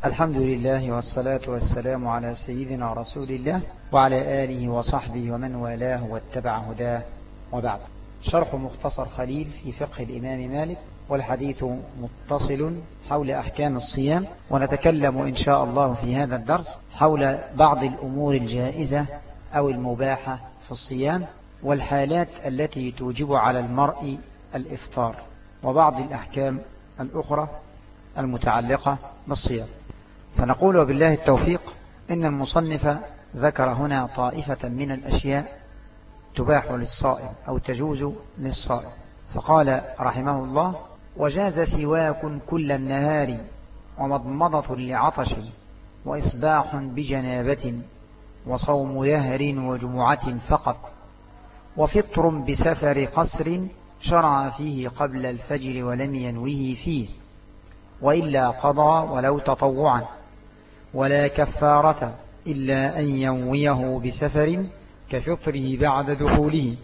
الحمد لله والصلاة والسلام على سيدنا رسول الله وعلى آله وصحبه ومن والاه واتبع هداه، وبعد. شرح مختصر خليل في فقه الإمام مالك، والحديث متصل حول أحكام الصيام، ونتكلم إن شاء الله في هذا الدرس حول بعض الأمور الجائزة أو المباحة في الصيام، والحالات التي توجب على المرء الإفطار، وبعض الأحكام الأخرى المتعلقة بالصيام. فنقول وبالله التوفيق إن المصنف ذكر هنا طائفة من الأشياء تباح للصائم أو تجوز للصائم، فقال رحمه الله: وجاز سواك كل النهار، ومضمضة لعطش، وإصباح بجنابة، وصوم دهر وجمعة فقط، وفطر بسفر قصر شرع فيه قبل الفجر ولم ينوه فيه، وإلا قضى ولو تطوعا، ولا كفارة إلا أن ينويه بسفر كفطره بعد دخوله،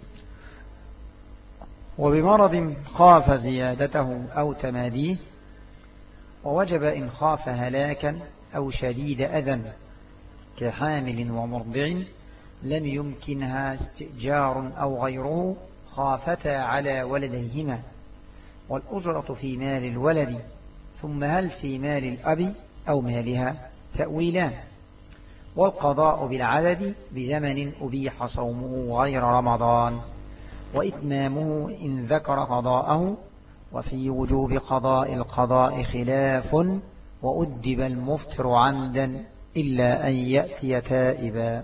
وبمرض خاف زيادته أو تماديه، ووجب إن خاف هلاكا أو شديد أذى كحامل ومرضع لم يمكنها استئجار أو غيره خافتا على ولديهما، والأجرة في مال الولد، ثم هل في مال الأب أو مالها تأويلان، والقضاء بالعدد بزمن أبيح صومه غير رمضان، وإتمامه إن ذكر قضاءه، وفي وجوب قضاء القضاء خلاف، وأدب المفطر عمدا إلا أن يأتي تائبا.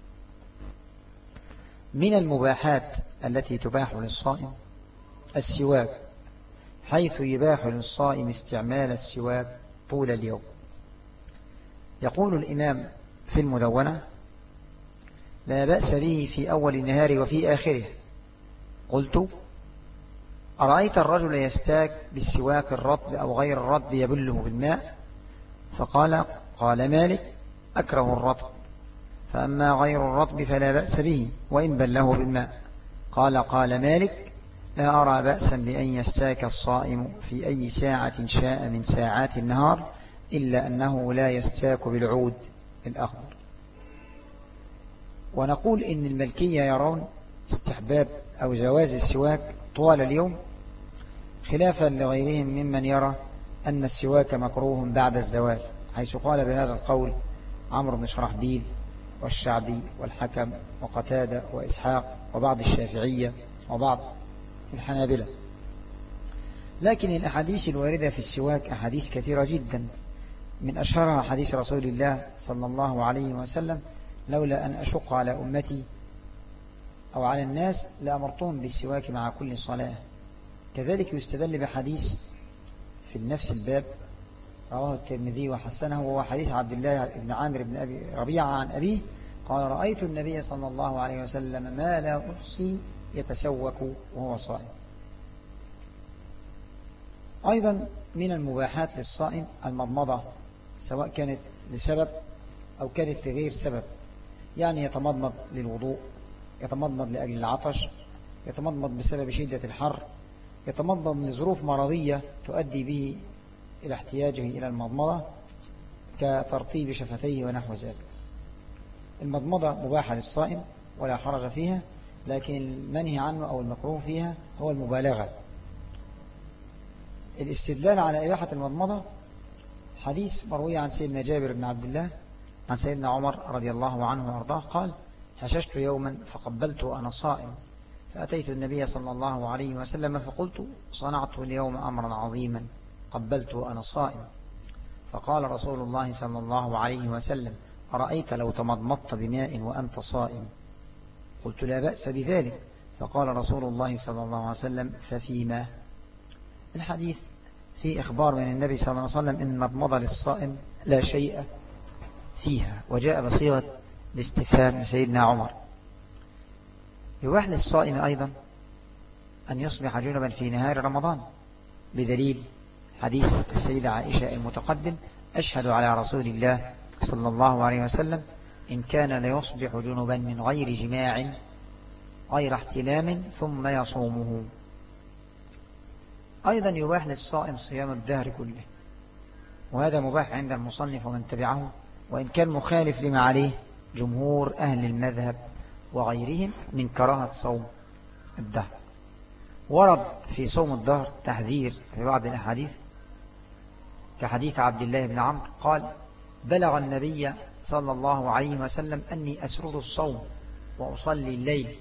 من المباحات التي تباح للصائم السواك، حيث يباح للصائم استعمال السواك طول اليوم. يقول الإمام في المدونة: لا بأس به في أول النهار وفي آخره. قلت: أرأيت الرجل يستاك بالسواك الرطب أو غير الرطب يبله بالماء؟ قال مالك: أكره الرطب، فأما غير الرطب فلا بأس به وإن بله بالماء. قال مالك: لا أرى بأسا بأن يستاك الصائم في أي ساعة شاء من ساعات النهار، إلا أنه لا يستاك بالعود الأخضر. ونقول إن الملكية يرون استحباب أو جواز السواك طوال اليوم، خلافا لغيرهم ممن يرى أن السواك مكروه بعد الزوال، حيث قال بهذا القول عمرو بن شرحبيل والشعبي والحكم وقتادة وإسحاق وبعض الشافعية وبعض الحنابلة. لكن الأحاديث الواردة في السواك أحاديث كثيرة جدا، من أشهرها حديث رسول الله صلى الله عليه وسلم: لولا أن أشق على أمتي أو على الناس لأمرتهم بالسواك مع كل صلاة. كذلك يستدل بحديث في نفس الباب رواه الترمذي وحسنه، وهو حديث عبد الله بن عامر بن أبي ربيعة عن أبيه قال: رأيت النبي صلى الله عليه وسلم ما لا أحصي يتسوك وهو صائم. أيضا من المباحات للصائم المضمضة، سواء كانت لسبب أو كانت لغير سبب، يعني يتمضمض للوضوء، يتمضمض لأجل العطش، يتمضمض بسبب شدة الحر، يتمضمض لظروف مرضية تؤدي به إلى احتياجه إلى المضمضة كترطيب شفتيه ونحو ذلك. المضمضة مباحة للصائم ولا حرج فيها، لكن المنهي عنه أو المكروه فيها هو المبالغة. الاستدلال على إباحة المضمضة حديث مروي عن سيدنا جابر بن عبد الله عن سيدنا عمر رضي الله عنه وارضاه قال: حششت يوما فقبلت وأنا صائم، فأتيت النبي صلى الله عليه وسلم فقلت: صنعت اليوم أمرا عظيما، قبلت وأنا صائم. فقال رسول الله صلى الله عليه وسلم: أرأيت لو تمضمضت بماء وأنت صائم؟ قلت: لا بأس بذلك. فقال رسول الله صلى الله عليه وسلم: ففيما؟ الحديث في إخبار من النبي صلى الله عليه وسلم إن المضمضة للصائم لا شيء فيها، وجاء بصيغة الاستفهام لسيدنا عمر. يباح للصائم أيضا أن يصبح جنبا في نهار رمضان، بدليل حديث السيدة عائشة المتقدم: أشهد على رسول الله صلى الله عليه وسلم إن كان ليصبح جنبا من غير جماع غير احتلام ثم يصومه. أيضا يباح للصائم صيام الدهر كله، وهذا مباح عند المصنف ومن تبعه، وإن كان مخالف لما عليه جمهور أهل المذهب وغيرهم من كراهة صوم الدهر. ورد في صوم الدهر تحذير في بعض الأحاديث، كحديث عبد الله بن عمرو قال: بلغ النبي صلى الله عليه وسلم أني أسرد الصوم وأصلي الليل،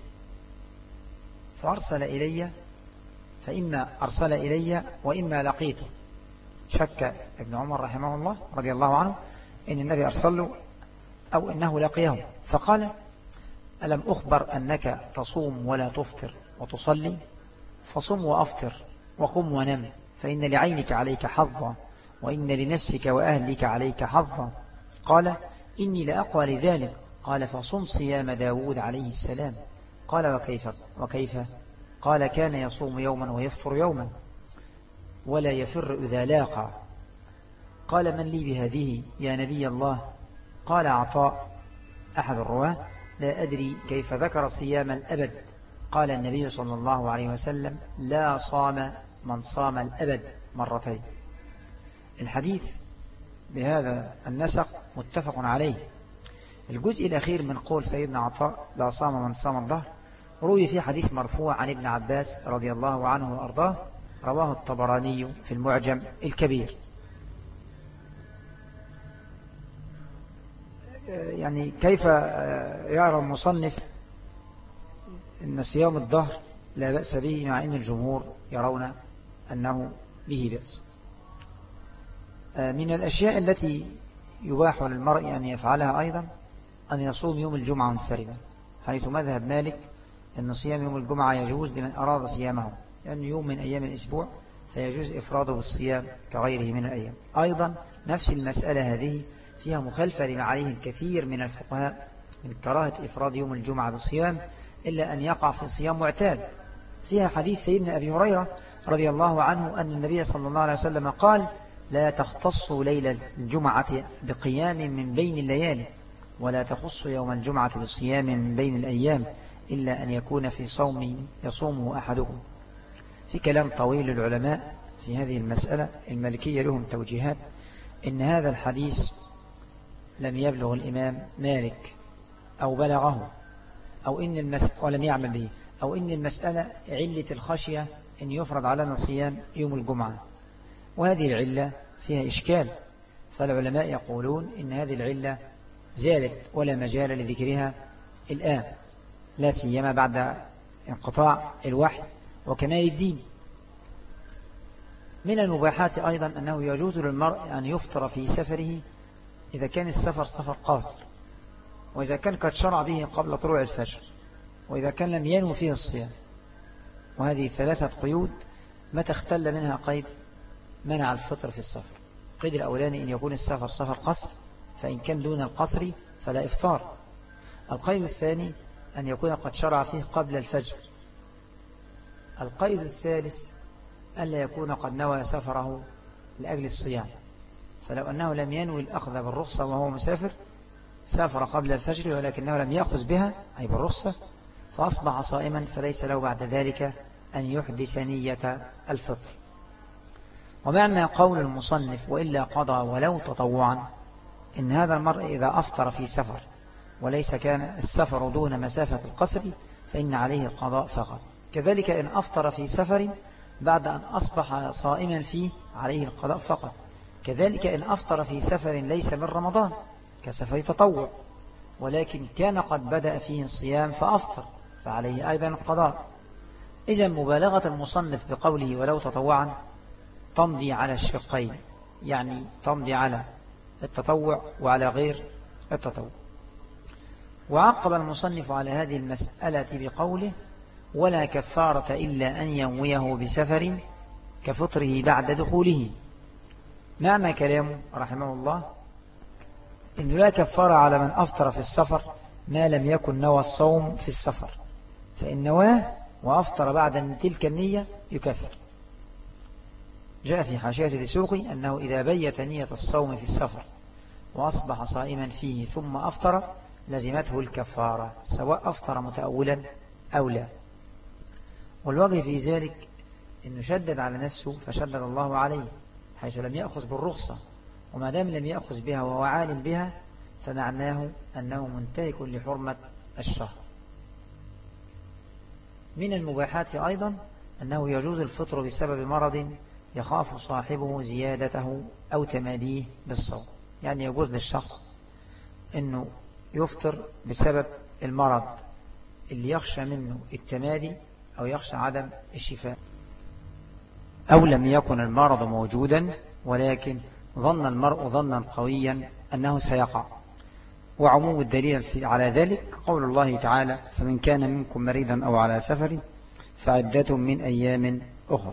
فإما أرسل إلي وإما لقيته. شك ابن عمر رحمه الله رضي الله عنه إن النبي أرسل له أو إنه لقيه، فقال: ألم أخبر أنك تصوم ولا تفطر وتصلي؟ فصم وأفطر وقم ونم، فإن لعينك عليك حظا وإن لنفسك وأهلك عليك حظا. قال: إني لأقوى لذلك. قال: فصم صيام داود عليه السلام. قال: وكيف؟ قال: كان يصوم يوما ويفطر يوما ولا يفر إذا لاقى. قال: من لي بهذه يا نبي الله؟ قال عطاء أحد الرواه: لا أدري كيف ذكر صيام الأبد. قال النبي صلى الله عليه وسلم: لا صام من صام الأبد مرتين. الحديث بهذا النسق متفق عليه. الجزء الأخير من قول سيدنا عطاء: لا صام من صام الدهر، روي في حديث مرفوع عن ابن عباس رضي الله عنه وأرضاه، رواه الطبراني في المعجم الكبير. يعني كيف يرى المصنف أن صيام الدهر لا بأس به، مع أن الجمهور يرون أنه به بأس؟ من الأشياء التي يباح للمرء أن يفعلها أيضا أن يصوم يوم الجمعة منفردا، حيث مذهب مالك أن صيام يوم الجمعة يجوز لمن أراد صيامه، لأنه يوم من أيام الأسبوع فيجوز إفراده بالصيام كغيره من الأيام. أيضا نفس المسألة هذه فيها مخالفة لما عليه الكثير من الفقهاء من كراهة إفراد يوم الجمعة بالصيام، إلا أن يقع في صيام معتاد. فيها حديث سيدنا أبي هريرة رضي الله عنه أن النبي صلى الله عليه وسلم قال: لا تختصوا ليلة الجمعة بقيام من بين الليالي، ولا تخصوا يوم الجمعة بصيام من بين الأيام، إلا أن يكون في صوم يصومه أحدكم. في كلام طويل للعلماء في هذه المسألة. المالكية لهم توجيهات إن هذا الحديث لم يبلغ الإمام مالك أو بلغه، أو إن ولم يعمل به، أو إن المسألة علة الخشية أن يفرض علينا صيام يوم الجمعة، وهذه العلة فيها إشكال. فالعلماء يقولون إن هذه العلة زالت ولا مجال لذكرها الآن، لا سيما بعد انقطاع الوحي وكمال الدين. من المباحات أيضا أنه يجوز للمرء أن يفطر في سفره إذا كان السفر سفر قاصر، وإذا كان قد شرع به قبل طلوع الفجر، وإذا كان لم ينوي فيه الصيام. وهذه 3 قيود متى اختل منها قيد منع الفطر في السفر. القيد الأولاني أن يكون السفر سفر قصر، فإن كان دون القصر فلا إفطار. القيد الثاني أن يكون قد شرع فيه قبل الفجر. القيد الثالث ألا يكون قد نوى سفره لأجل الصيام، فلو أنه لم ينوي الأخذ بالرخصة وهو مسافر، سافر قبل الفجر ولكنه لم يأخذ بها أي بالرخصة، فأصبح صائما، فليس له بعد ذلك أن يحدث نية الفطر. ومعنى قول المصنف: وإلا قضى ولو تطوعا، إن هذا المرء إذا أفطر في سفر وليس كان السفر دون مسافة القصر فإن عليه القضاء فقط. كذلك إن أفطر في سفر بعد أن أصبح صائما فيه عليه القضاء فقط. كذلك إن أفطر في سفر ليس من رمضان كسفر تطوع، ولكن كان قد بدأ فيه الصيام فأفطر، فعليه أيضا القضاء. إذن مبالغة المصنف بقوله ولو تطوعا تمضي على الشقين، يعني تمضي على التطوع وعلى غير التطوع. وعقب المصنف على هذه المسألة بقوله: ولا كفارة إلا أن ينويه بسفر كفطره بعد دخوله. معنى كلامه رحمه الله إنه لا كفارة على من أفطر في السفر ما لم يكن نوى الصوم في السفر، فإن نواه وأفطر بعد تلك النية يكفر. جاء في حاشية دسوقي أنه إذا بيت نية الصوم في السفر وأصبح صائما فيه ثم أفطر لزمته الكفارة، سواء أفطر متأولا أو لا. والوجه في ذلك أنه شدد على نفسه فشدد الله عليه، حيث لم يأخذ بالرخصة، وما دام لم يأخذ بها وهو عالم بها فمعناه أنه منتهك لحرمة الشهر. من المباحات أيضا أنه يجوز الفطر بسبب مرض يخاف صاحبه زيادته أو تماديه بالصوم. يعني يجوز للشخص أنه يفطر بسبب المرض اللي يخشى منه التمادي أو يخشى عدم الشفاء، أو لم يكن المرض موجودا ولكن ظن المرء ظنا قويا أنه سيقع. وعموم الدليل على ذلك قول الله تعالى: فمن كان منكم مريضا أو على سفر فعدة من أيام أخر.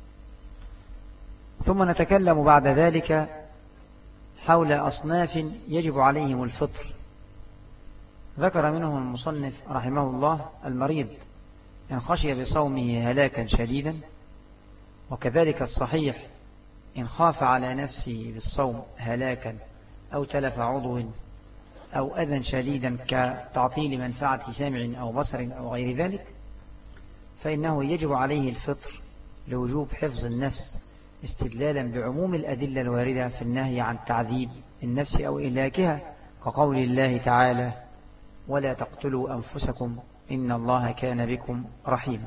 ثم نتكلم بعد ذلك حول أصناف يجب عليهم الفطر. ذكر منهم المصنف رحمه الله المريض إن خشي بصومه هلاكا شديدا، وكذلك الصحيح إن خاف على نفسه بالصوم هلاكا أو تلف عضو أو أذى شديدا كتعطيل منفعة سمع أو بصر أو غير ذلك، فإنه يجب عليه الفطر لوجوب حفظ النفس استدلالا بعموم الأدلة الواردة في النهي عن تعذيب النفس أو إهلاكها، كقول الله تعالى: ولا تقتلوا أنفسكم إن الله كان بكم رحيما.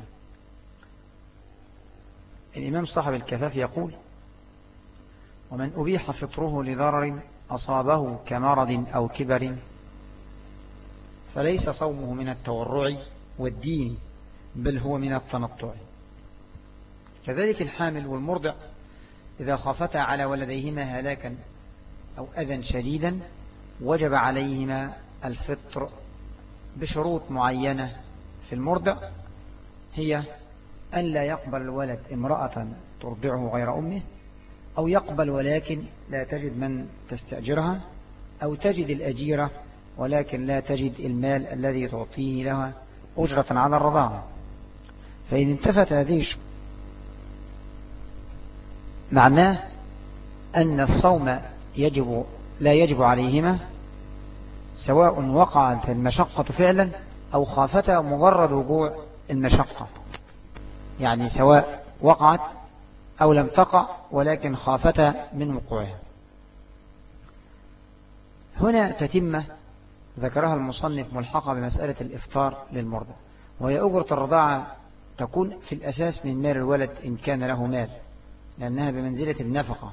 الإمام صاحب الكفاف يقول: ومن أبيح فطره لضرر أصابه كمرض أو كبر فليس صومه من التورع والدين بل هو من التنطع. كذلك الحامل والمرضع إذا خافتا على ولديهما هلاكا أو أذى شديدا وجب عليهما الفطر بشروط معينة. في المرضع هي أن لا يقبل الولد امرأة ترضعه غير أمه، أو يقبل ولكن لا تجد من تستأجرها، أو تجد الأجيرة ولكن لا تجد المال الذي تعطيه لها أجرة على الرضاعة. فإن انتفت هذه معناه أن الصوم لا يجب عليهما، سواء وقعت المشقة فعلا أو خافتا مجرد وقوع المشقة. يعني سواء وقعت أو لم تقع ولكن خافتا من وقوعها. هنا تتمة ذكرها المصنف ملحقة بمسألة الإفطار للمرضى، وهي أجرة الرضاعة تكون في الأساس من مال الولد إن كان له مال، لأنها بمنزلة النفقة،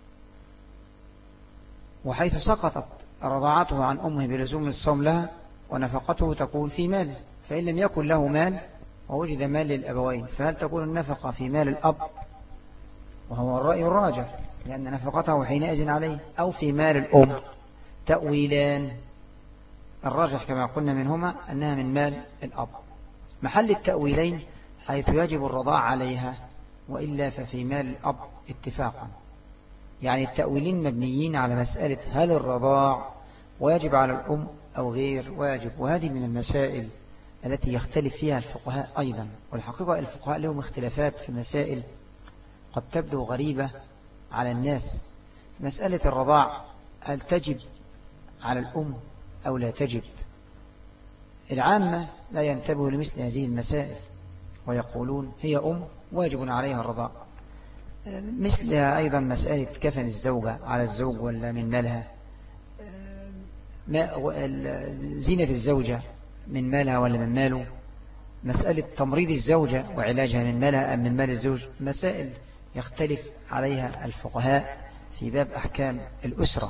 وحيث سقطت رضاعته عن أمه بلزوم الصوم لها ونفقته تكون في ماله. فإن لم يكن له مال ووجد مال للأبوين فهل تكون النفقة في مال الأب، وهو الرأي الراجح لأن نفقته حينئذ عليه، أو في مال الأم؟ تأويلان، الراجح كما قلنا منهما أنها من مال الأب. محل التأويلين حيث يجب الرضاع عليها، وإلا ففي مال الأب اتفاقا. يعني التأويلين مبنيين على مسألة هل الرضاع واجب على الأم أو غير واجب، وهذه من المسائل التي يختلف فيها الفقهاء أيضا. والحقيقة الفقهاء لهم اختلافات في مسائل قد تبدو غريبة على الناس. مسألة الرضاع هل تجب على الأم أو لا تجب؟ العامة لا ينتبه لمثل هذه المسائل ويقولون هي أم واجب عليها الرضاع. مثلها أيضا مسألة كفن الزوجة على الزوج ولا من مالها، زينة الزوجة من مالها ولا من ماله، مسألة تمريض الزوجة وعلاجها من مالها أم من مال الزوج، مسائل يختلف عليها الفقهاء في باب أحكام الأسرة،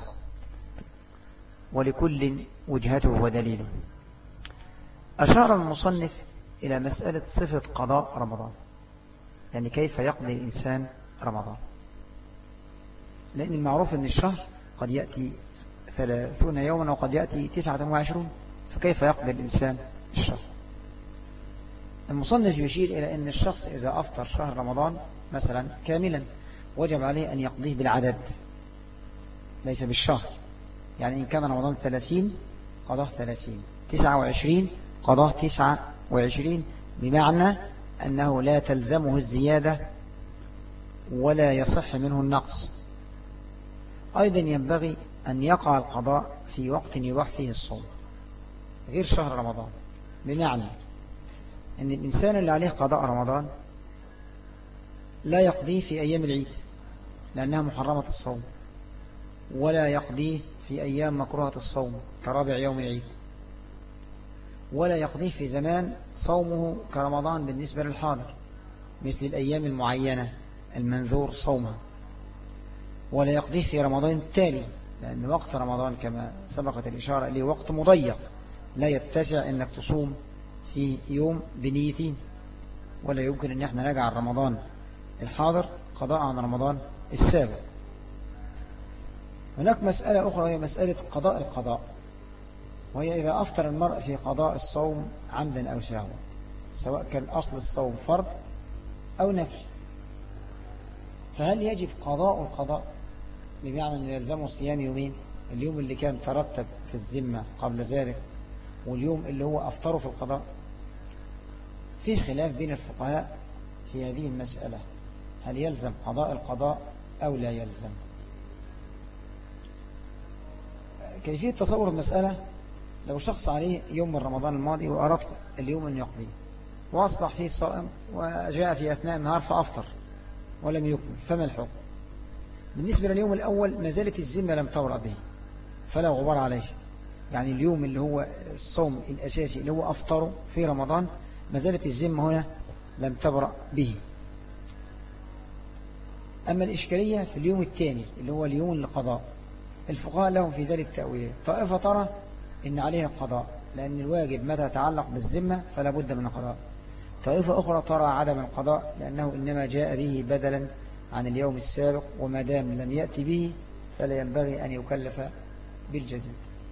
ولكل وجهته ودليله. أشار المصنف إلى مسألة صفة قضاء رمضان، يعني كيف يقضي الإنسان رمضان، لأن المعروف أن الشهر قد يأتي 30 يوما وقد يأتي 29، فكيف يقضي الإنسان الشهر؟ المصنف يشير إلى أن الشخص إذا أفطر شهر رمضان مثلا كاملا وجب عليه أن يقضيه بالعدد ليس بالشهر. يعني إن كان رمضان 30 قضاه 30، 29 قضاه 29، بمعنى أنه لا تلزمه الزيادة ولا يصح منه النقص. أيضا ينبغي أن يقع القضاء في وقت يباح فيه الصوم غير شهر رمضان، بمعنى أن الإنسان اللي عليه قضاء رمضان لا يقضيه في أيام العيد لأنها محرمة الصوم، ولا يقضيه في أيام مكروهة الصوم كرابع يوم العيد، ولا يقضيه في زمان صومه كرمضان بالنسبة للحاضر مثل الأيام المعينة المنذور صومها، ولا يقضيه في رمضان التالي، لأن وقت رمضان كما سبقت الإشارة إليه وقت مضيق لا يتسع أنك تصوم في يوم بنيتين، ولا يمكن أن احنا نجعل رمضان الحاضر قضاء عن رمضان السابق. هناك مسألة أخرى هي مسألة قضاء القضاء، وهي إذا أفطر المرء في قضاء الصوم عمدا أو سهوا، سواء كان أصل الصوم فرض أو نفل، فهل يجب قضاء القضاء بمعنى أن يلزمه صيام يومين، اليوم اللي كان ترتب في الذمة قبل ذلك واليوم اللي هو أفطره في القضاء؟ في خلاف بين الفقهاء في هذه المسألة، هل يلزم قضاء القضاء أو لا يلزم؟ كيفية تصور المسألة: لو شخص عليه يوم من رمضان الماضي وأراد اليوم أن يقضيه وأصبح فيه صائم وجاء في أثناء النهار فأفطر ولم يكمل، فما الحكم؟ بالنسبة لليوم الأول ما زالت الذمة لم تورأ به فلا غبار عليه، يعني اليوم اللي هو الصوم الأساسي اللي هو أفطره في رمضان ما زالت الذمة هنا لم تبرأ به. أما الإشكالية في اليوم الثاني اللي هو اليوم القضاء، الفقهاء لهم في ذلك تأويل، طائفة ترى إن عليه القضاء لأن الواجب متى يتعلق بالذمة فلا بد من القضاء، طائفة أخرى ترى عدم القضاء لأنه إنما جاء به بدلا عن اليوم السابق، وما دام لم يأتي به فلا ينبغي أن يكلف بالجديد.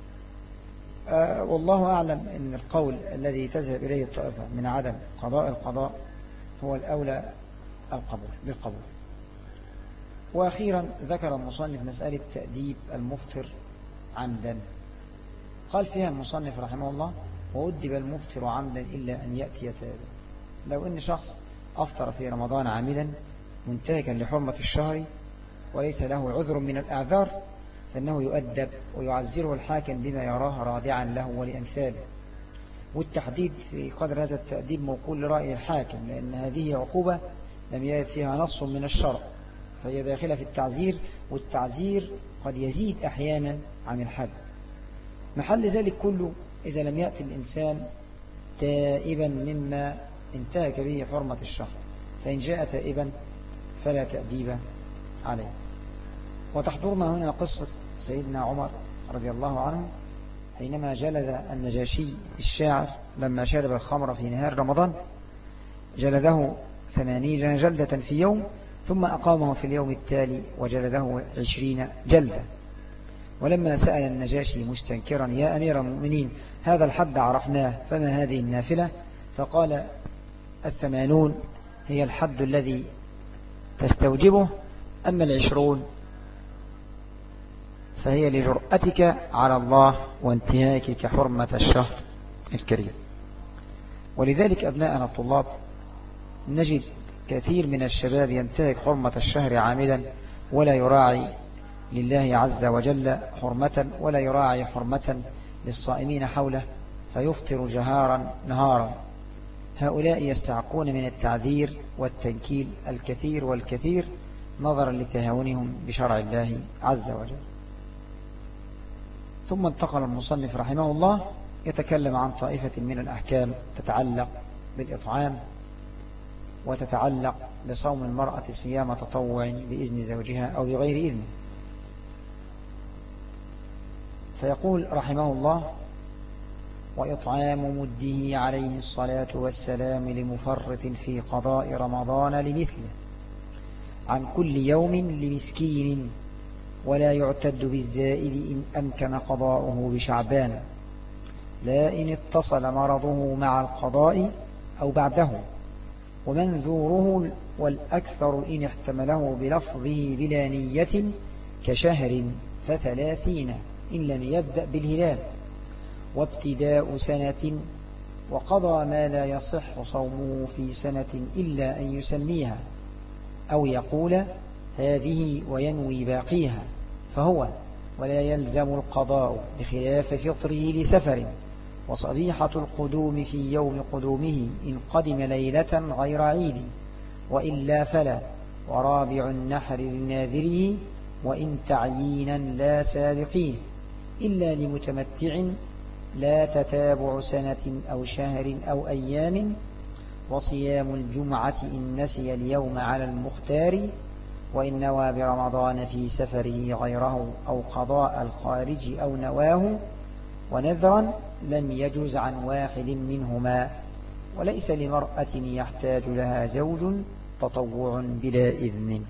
والله أعلم أن القول الذي تذهب إليه الطائفة من عدم قضاء القضاء هو الأولى بالقبول. وأخيرا ذكر المصنف مسألة تأديب المفطر عمدا، قال فيها المصنف رحمه الله: وأدب المفطر عمدا إلا أن يأتي تابا. لو أن شخص أفطر في رمضان عامدا منتهكا لحرمة الشهر وليس له عذر من الأعذار فإنه يؤدب ويعزره الحاكم بما يراه رادعا له ولأمثاله، والتحديد في قدر هذا التأديب موكول لرأي الحاكم، لأن هذه عقوبة لم يرد فيها نص من الشرع فهي داخلة في التعزير، والتعزير قد يزيد أحيانا عن الحد. محل ذلك كله إذا لم يأتي الإنسان تائبا مما انتهك به حرمة الشهر، فإن جاء تائبا فلا تأديب عليه. وتحضرنا هنا قصة سيدنا عمر رضي الله عنه حينما جلد النجاشي الشاعر لما شرب الخمر في نهار رمضان، جلده 80 جلدة في يوم، ثم أقامه في اليوم التالي وجلده 20 جلدة. ولما سأل النجاشي مستنكرا: يا أمير المؤمنين هذا الحد عرفناه فما هذه النافلة؟ فقال: 80 هي الحد الذي تستوجبه، أما 20 فهي لجرأتك على الله وانتهاكك حرمة الشهر الكريم. ولذلك أبناءنا الطلاب نجد كثير من الشباب ينتهك حرمة الشهر عامدا ولا يراعي لله عز وجل حرمة ولا يراعي حرمة للصائمين حوله فيفطر جهارا نهارا. هؤلاء يستحقون من التعذير والتنكيل الكثير والكثير نظرا لتهاونهم بشرع الله عز وجل. ثم انتقل المصنف رحمه الله يتكلم عن طائفة من الأحكام تتعلق بالإطعام وتتعلق بصوم المرأة صيام تطوع بإذن زوجها أو بغير إذنه. فيقول رحمه الله: وإطعام مده عليه الصلاة والسلام لمفرط في قضاء رمضان لمثله عن كل يوم لمسكين، ولا يعتد بالزائد إن أمكن قضاؤه بشعبان، لا إن اتصل مرضه مع القضاء أو بعده، ومنذوره والأكثر إن احتمله بلفظه بلا نية كشهر ف30 إن لم يبدأ بالهلال، وابتداء سنة، وقضى ما لا يصح صومه في سنة إلا أن يسميها أو يقول هذه وينوي باقيها فهو، ولا يلزم القضاء بخلاف فطره لسفر، وصبيحة القدوم في يوم قدومه إن قدم ليلة غير عيد، وإلا فلا، ورابع النحر لناذره وإن تعيينا لا سابقين إلا لمتمتع لا تتابع سنة أو شهر أو أيام، وصيام الجمعة إن نسي اليوم على المختار، وإن نوى برمضان في سفره غيره أو قضاء الخارج أو نواه، ونذرا لم يجز عن واحد منهما، وليس لمرأة يحتاج لها زوج تطوع بلا إذن.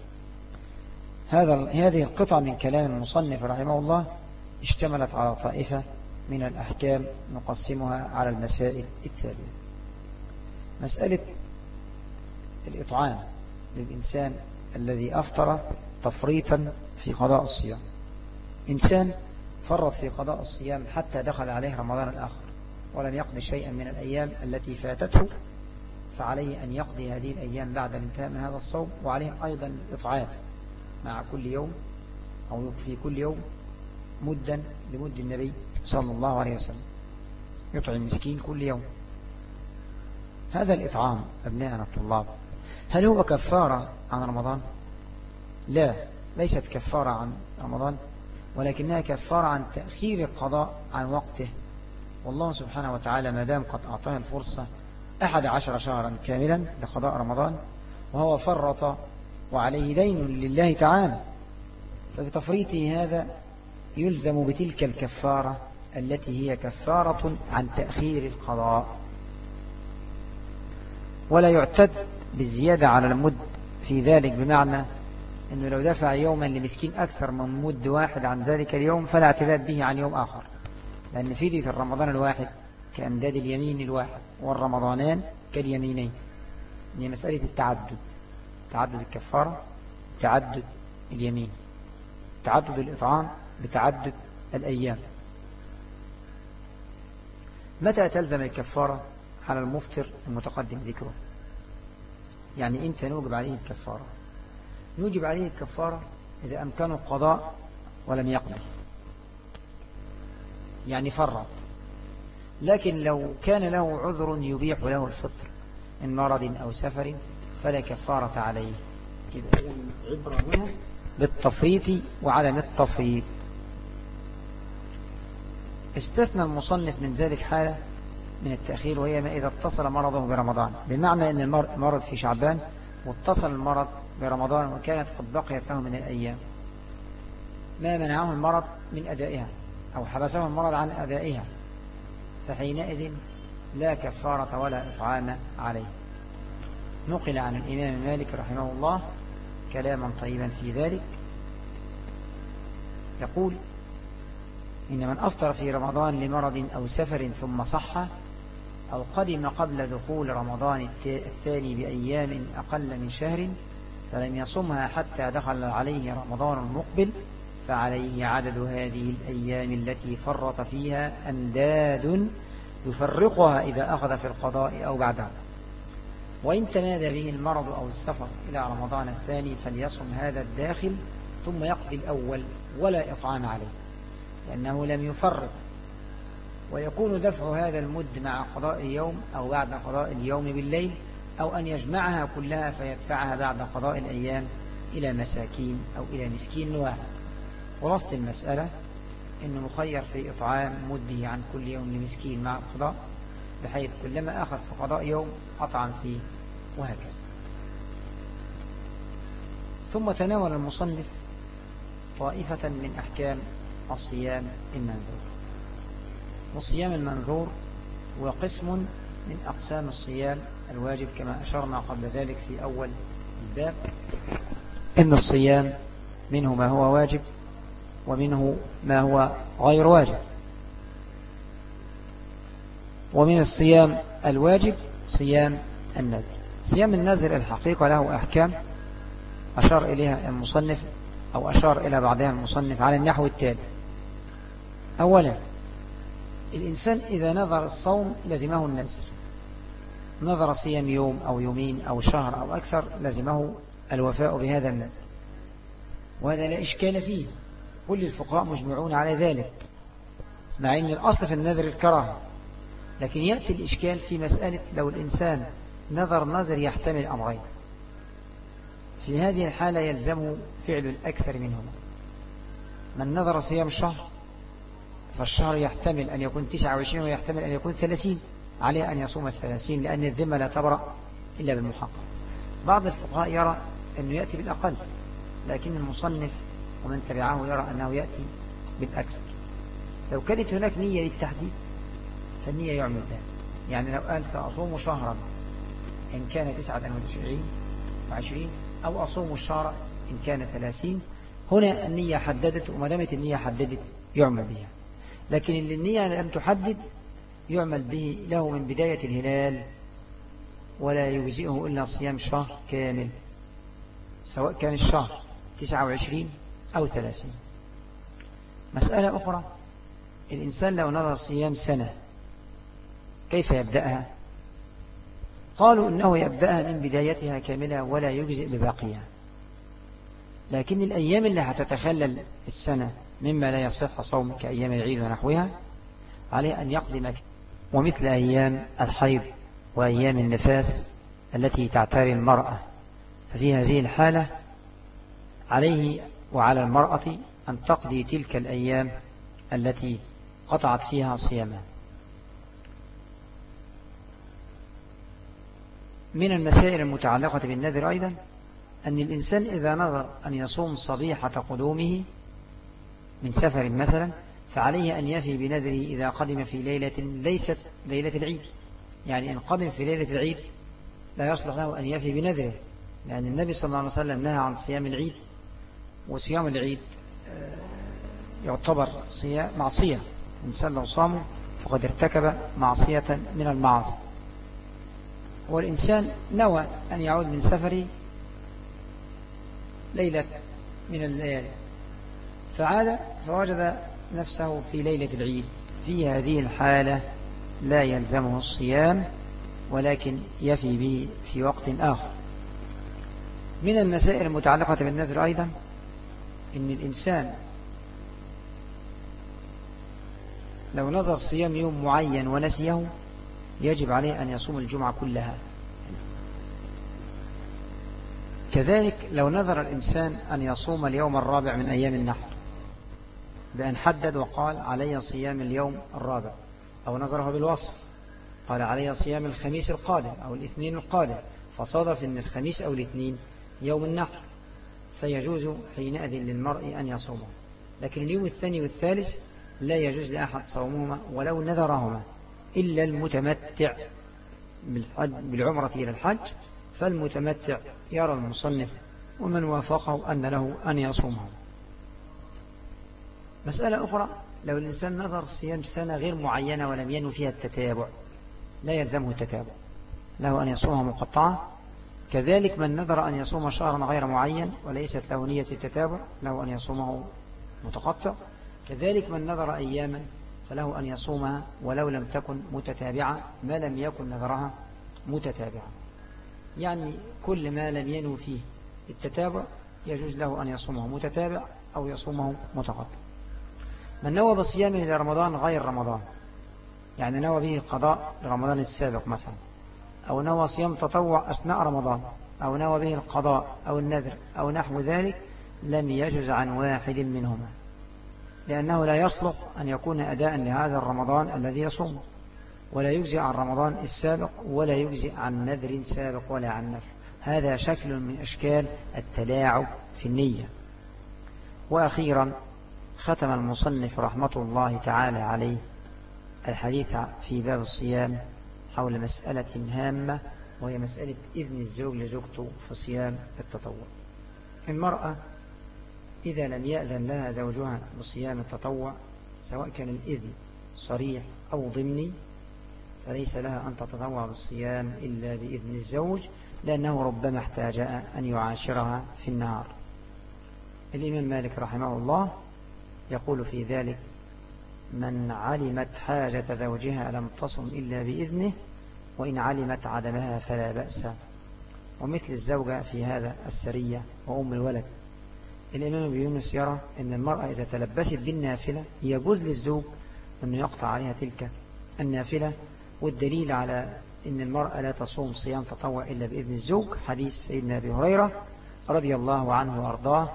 هذه القطعة من كلام المصنف رحمه الله اشتملت على طائفة من الأحكام نقسمها على المسائل التالية. مسألة الإطعام للإنسان الذي أفطر تفريطا في قضاء الصيام. إنسان فرط في قضاء الصيام حتى دخل عليه رمضان الآخر ولم يقضي شيئا من الأيام التي فاتته، فعليه أن يقضي هذه الأيام بعد الانتهاء من هذا الصوم، وعليه أيضا الإطعام مع كل يوم أو في كل يوم مدا لمد النبي صلى الله عليه وسلم، يطعم مسكين كل يوم. هذا الإطعام أبناءنا الطلاب هل هو كفارة عن رمضان؟ لا، ليست كفارة عن رمضان، ولكنها كفارة عن تأخير القضاء عن وقته. والله سبحانه وتعالى ما دام قد أعطاه الفرصة 11 شهرا كاملا لقضاء رمضان وهو فرط وعليه دين لله تعالى، فبتفريطه هذا يلزم بتلك الكفارة التي هي كفارة عن تأخير القضاء، ولا يعتد بالزيادة على المد في ذلك، بمعنى أنه لو دفع يوما لمسكين أكثر من مد واحد عن ذلك اليوم فلا اعتداد به عن يوم آخر، لأن فدية الرمضان الواحد كأمداد اليمين الواحد، والرمضانان كاليمينين. هي مسألة التعدد، تعدد الكفارة، تعدد اليمين، تعدد الإطعام بتعدد الأيام. متى تلزم الكفارة على المفطر المتقدم ذكره؟ يعني إمتى نوجب عليه الكفارة؟ نوجب عليه الكفارة إذا أمكنه القضاء ولم يقضي، يعني فرط. لكن لو كان له عذر يبيح له الفطر من مرض أو سفر فلا كفارة عليه. إذا العبرة هنا بالتفريط وعدم التفريط. استثنى المصنف من ذلك حالة من التأخير، وهي ما إذا اتصل مرضه برمضان، بمعنى أن المرض في شعبان واتصل المرض برمضان وكانت قد بقيت له من الأيام ما منعه المرض من أدائها أو حبسه المرض عن أدائها، فحينئذ لا كفارة ولا إطعام عليه. نقل عن الإمام مالك رحمه الله كلاما طيبا في ذلك، يقول: إن من أفطر في رمضان لمرض أو سفر ثم صح أو قدم قبل دخول رمضان الثاني بأيام أقل من شهر فلم يصمها حتى دخل عليه رمضان المقبل، فعليه عدد هذه الأيام التي فرط فيها أنداد يفرقها إذا أخذ في القضاء أو بعدها. وإن تمادى به المرض أو السفر إلى رمضان الثاني فليصم هذا الداخل ثم يقضي الأول ولا إطعام عليه، لأنه لم يفرط. ويكون دفع هذا المد مع قضاء اليوم أو بعد قضاء اليوم بالليل، أو أن يجمعها كلها فيدفعها بعد قضاء الأيام إلى مساكين أو إلى مسكين واحد. خلاصة المسألة إنه مخير في إطعام مده عن كل يوم لمسكين مع القضاء، بحيث كلما أخذ في قضاء يوم أطعم فيه، وهكذا. ثم تناول المصنف طائفة من أحكام الصيام المنذور. والصيام المنذور هو قسم من أقسام الصيام الواجب، كما أشرنا قبل ذلك في أول الباب، إن الصيام منه ما هو واجب ومنه ما هو غير واجب. ومن الصيام الواجب صيام النذر. صيام النذر الحقيقة له أحكام أشار إليها المصنف أو أشار إلى بعضها المصنف على النحو التالي: أولا، الإنسان إذا نذر الصوم لزمه النذر، نذر صيام يوم أو يومين أو شهر أو أكثر لزمه الوفاء بهذا النذر، وهذا لا إشكال فيه، كل الفقهاء مجمعون على ذلك، مع أن الأصل في النذر الكراهة. لكن يأتي الإشكال في مسألة لو الإنسان نذر يحتمل أمرين، في هذه الحالة يلزمه فعل الأكثر منهما. من نذر صيام شهر فالشهر يحتمل أن يكون 29 ويحتمل أن يكون 30، عليه أن يصوم 30 لأن الذمة لا تبرأ إلا بالمحقق. بعض الفقهاء يرى أنه يأتي بالأقل، لكن المصنف ومن تبعه يرى أنه يأتي بالأكثر. لو كانت هناك نية للتحديد فالنية يعمل بها، يعني لو قال سأصوم شهرا إن كان 29 أو أصوم الشهر إن كان 30، هنا النية حددت، وما دامت النية حددت يعمل بها. لكن اللي النية لم تحدد يعمل به له من بداية الهلال، ولا يجزئه إلا صيام شهر كامل سواء كان الشهر 29 أو 30. مسألة أخرى، الإنسان لو نظر صيام سنة كيف يبدأها؟ قالوا إنه يبدأها من بدايتها كاملة ولا يجزئ بباقيها، لكن الأيام اللي هتتخلل السنة مما لا يصح صوم كأيام العيد ونحوها عليه أن يقدم، ومثل أيام الحيض وأيام النفاس التي تعتري المرأة، ففي هذه الحالة عليه وعلى المرأة أن تقضي تلك الأيام التي قطعت فيها صيامها. من المسائل المتعلقة بالنذر أيضا أن الإنسان إذا نظر أن يصوم صبيحة قدومه من سفر مثلا، فعليه أن يفي بنذره إذا قدم في ليلة ليست ليلة العيد. يعني إن قدم في ليلة العيد لا يصلح له أن يفي بنذره، لأن النبي صلى الله عليه وسلم نهى عن صيام العيد، وصيام العيد يعتبر معصية، الإنسان لو صامه فقد ارتكب معصية من المعاصي. والإنسان نوى أن يعود من سفره ليلة من الليالي، فعاد فوجد نفسه في ليلة العيد، في هذه الحالة لا يلزمه الصيام ولكن يفي به في وقت آخر. من المسائل المتعلقة بالنذر أيضا إن الإنسان لو نذر صيام يوم معين ونسيه يجب عليه أن يصوم الجمعة كلها. كذلك لو نذر الإنسان أن يصوم اليوم الرابع من أيام النحر بأن حدد وقال علي صيام اليوم الرابع، أو نذره بالوصف قال علي صيام الخميس القادم أو الاثنين القادم، فصادف أن الخميس أو الاثنين يوم النحر، فيجوز حينئذ للمرء أن يصومه. لكن اليوم الثاني والثالث لا يجوز لأحد صومهما ولو نذرهما إلا المتمتع بالعمرة إلى الحج، فالمتمتع يرى المصنف ومن وافقه أن له أن يصومه. مسألة أخرى، لو الإنسان نظر صيام سنة غير معينة ولم ينوي فيها التتابع لا يلزمه التتابع، له أن يصومها مقطعة. كذلك من نذر أن يصوم شهرا غير معين وليست له نية التتابع له أن يصومه متقطع. كذلك من نذر أياما فله أن يصومها ولو لم تكن متتابعة ما لم يكن نذرها متتابعة، يعني كل ما لم ينوي فيه التتابع يجوز له أن يصومه متتابع أو يصومه متقطع. من نوى بصيامه لرمضان غير رمضان، يعني نوى به قضاء لرمضان السابق مثلا، أو نوى صيام تطوع أثناء رمضان، أو نوى به القضاء أو النذر أو نحو ذلك، لم يجز عن واحد منهما، لأنه لا يصلح أن يكون أداء لهذا الرمضان الذي يصوم، ولا يجزي عن رمضان السابق، ولا يجزي عن نذر سابق ولا عن نفل. هذا شكل من أشكال التلاعب في النية. وأخيرا ختم المصنف رحمة الله تعالى عليه الحديث في باب الصيام حول مسألة هامة، وهي مسألة إذن الزوج لزوجته في صيام التطوع. المرأة إذا لم يأذن لها زوجها بصيام التطوع سواء كان الإذن صريح أو ضمني فليس لها أن تتطوع بالصيام إلا بإذن الزوج، لأنه ربما احتاج أن يعاشرها في النهار. الإمام مالك رحمه الله يقول في ذلك: من علمت حاجة زوجها لم تصم إلا بإذنه، وإن علمت عدمها فلا بأس. ومثل الزوجة في هذا السرية وأم الولد. الإمام أبي يونس يرى أن المرأة إذا تلبست بالنافلة يجوز للزوج أن يقطع عليها تلك النافلة، والدليل على أن المرأة لا تصوم صيام تطوع إلا بإذن الزوج حديث سيدنا أبي هريرة رضي الله عنه وأرضاه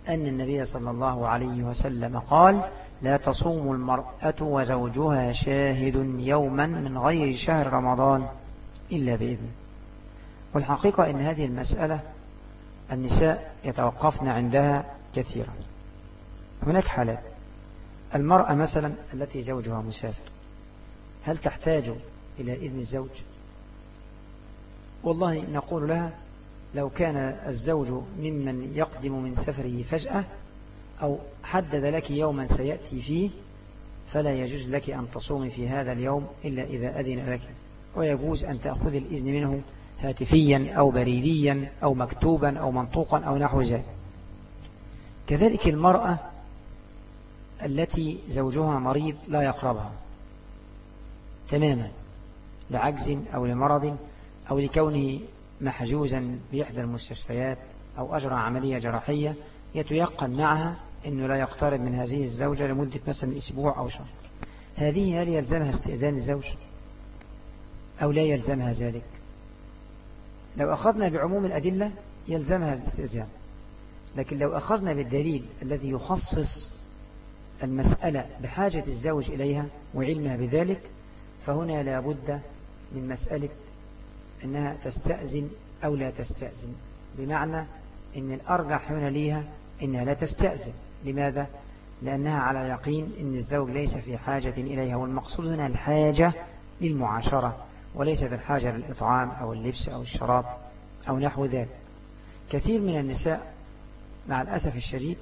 أن النبي صلى الله عليه وسلم قال: لا تصوم المرأة وزوجها شاهد يوما من غير شهر رمضان إلا بإذن. والحقيقة أن هذه المسألة النساء يتوقفن عندها كثيرا. هناك حالات: المرأة مثلا التي زوجها مسافر، هل تحتاج إلى إذن الزوج؟ والله نقول لها: لو كان الزوج ممن يقدم من سفره فجأة أو حدد لك يوما سيأتي فيه فلا يجوز لك أن تصومي في هذا اليوم إلا إذا أذن لك، ويجوز أن تأخذ الإذن منه هاتفيا أو بريديا أو مكتوبا أو منطوقا أو نحو ذلك. كذلك المرأة التي زوجها مريض لا يقربها تماما لعجز أو لمرض أو لكونه محجوزا بإحدى المستشفيات أو أجرى عملية جراحية، يتيقن معها أنه لا يقترب من هذه الزوجة لمدة مثلا أسبوع أو شهر، هذه هل يلزمها استئذان الزوج أو لا يلزمها ذلك؟ لو أخذنا بعموم الأدلة يلزمها الاستئذان، لكن لو أخذنا بالدليل الذي يخصص المسألة بحاجة الزوج إليها وعلمها بذلك، فهنا لا بد من مسألة أنها تستأذن أو لا تستأذن، بمعنى أن الأرجح هنا ليها أنها لا تستأذن. لماذا؟ لأنها على يقين أن الزوج ليس في حاجة إليها، والمقصود هنا الحاجة للمعاشرة وليست الحاجة للإطعام أو اللبس أو الشراب أو نحو ذلك. كثير من النساء مع الأسف الشديد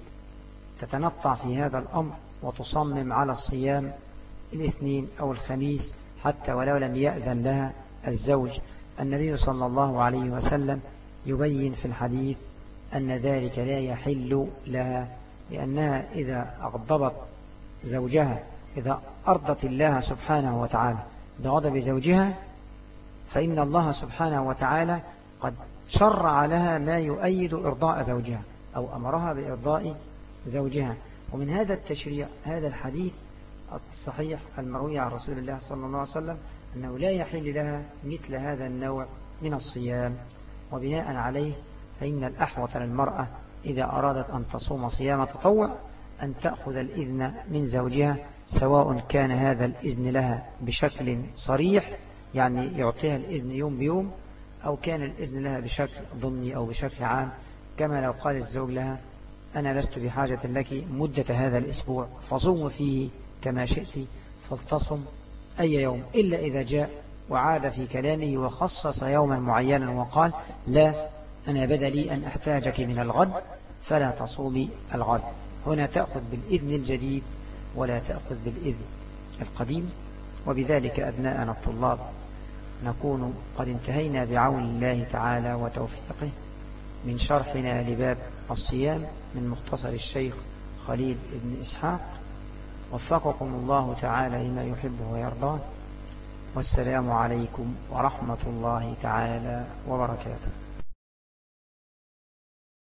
تتنطع في هذا الأمر وتصمم على الصيام الاثنين أو الخميس حتى ولو لم يأذن لها الزوج. النبي صلى الله عليه وسلم يبين في الحديث أن ذلك لا يحل لها، لأنها إذا أغضبت زوجها، إذا أرضت الله سبحانه وتعالى بغضب زوجها، فإن الله سبحانه وتعالى قد شرع لها ما يؤيد إرضاء زوجها أو أمرها بإرضاء زوجها. ومن هذا التشريع هذا الحديث الصحيح المروي عن رسول الله صلى الله عليه وسلم أنه لا يحل لها مثل هذا النوع من الصيام. وبناء عليه فإن الأحوط للمرأة إذا أرادت أن تصوم صيام تطوع أن تأخذ الإذن من زوجها، سواء كان هذا الإذن لها بشكل صريح يعني يعطيها الإذن يوم بيوم، أو كان الإذن لها بشكل ضمني أو بشكل عام، كما لو قال الزوج لها: أنا لست بحاجة لك مدة هذا الأسبوع فصوم فيه كما شئت، فلتصم أي يوم، إلا إذا جاء وعاد في كلامه وخصص يوما معينا وقال: لا، أنا بدلي أن أحتاجك من الغد فلا تصومي الغد. هنا تأخذ بالإذن الجديد ولا تأخذ بالإذن القديم. وبذلك أبناءنا الطلاب نكون قد انتهينا بعون الله تعالى وتوفيقه من شرحنا لباب الصيام من مختصر الشيخ خليل بن إسحاق. وفقكم الله تعالى لما يحبه ويرضاه، والسلام عليكم ورحمة الله تعالى وبركاته.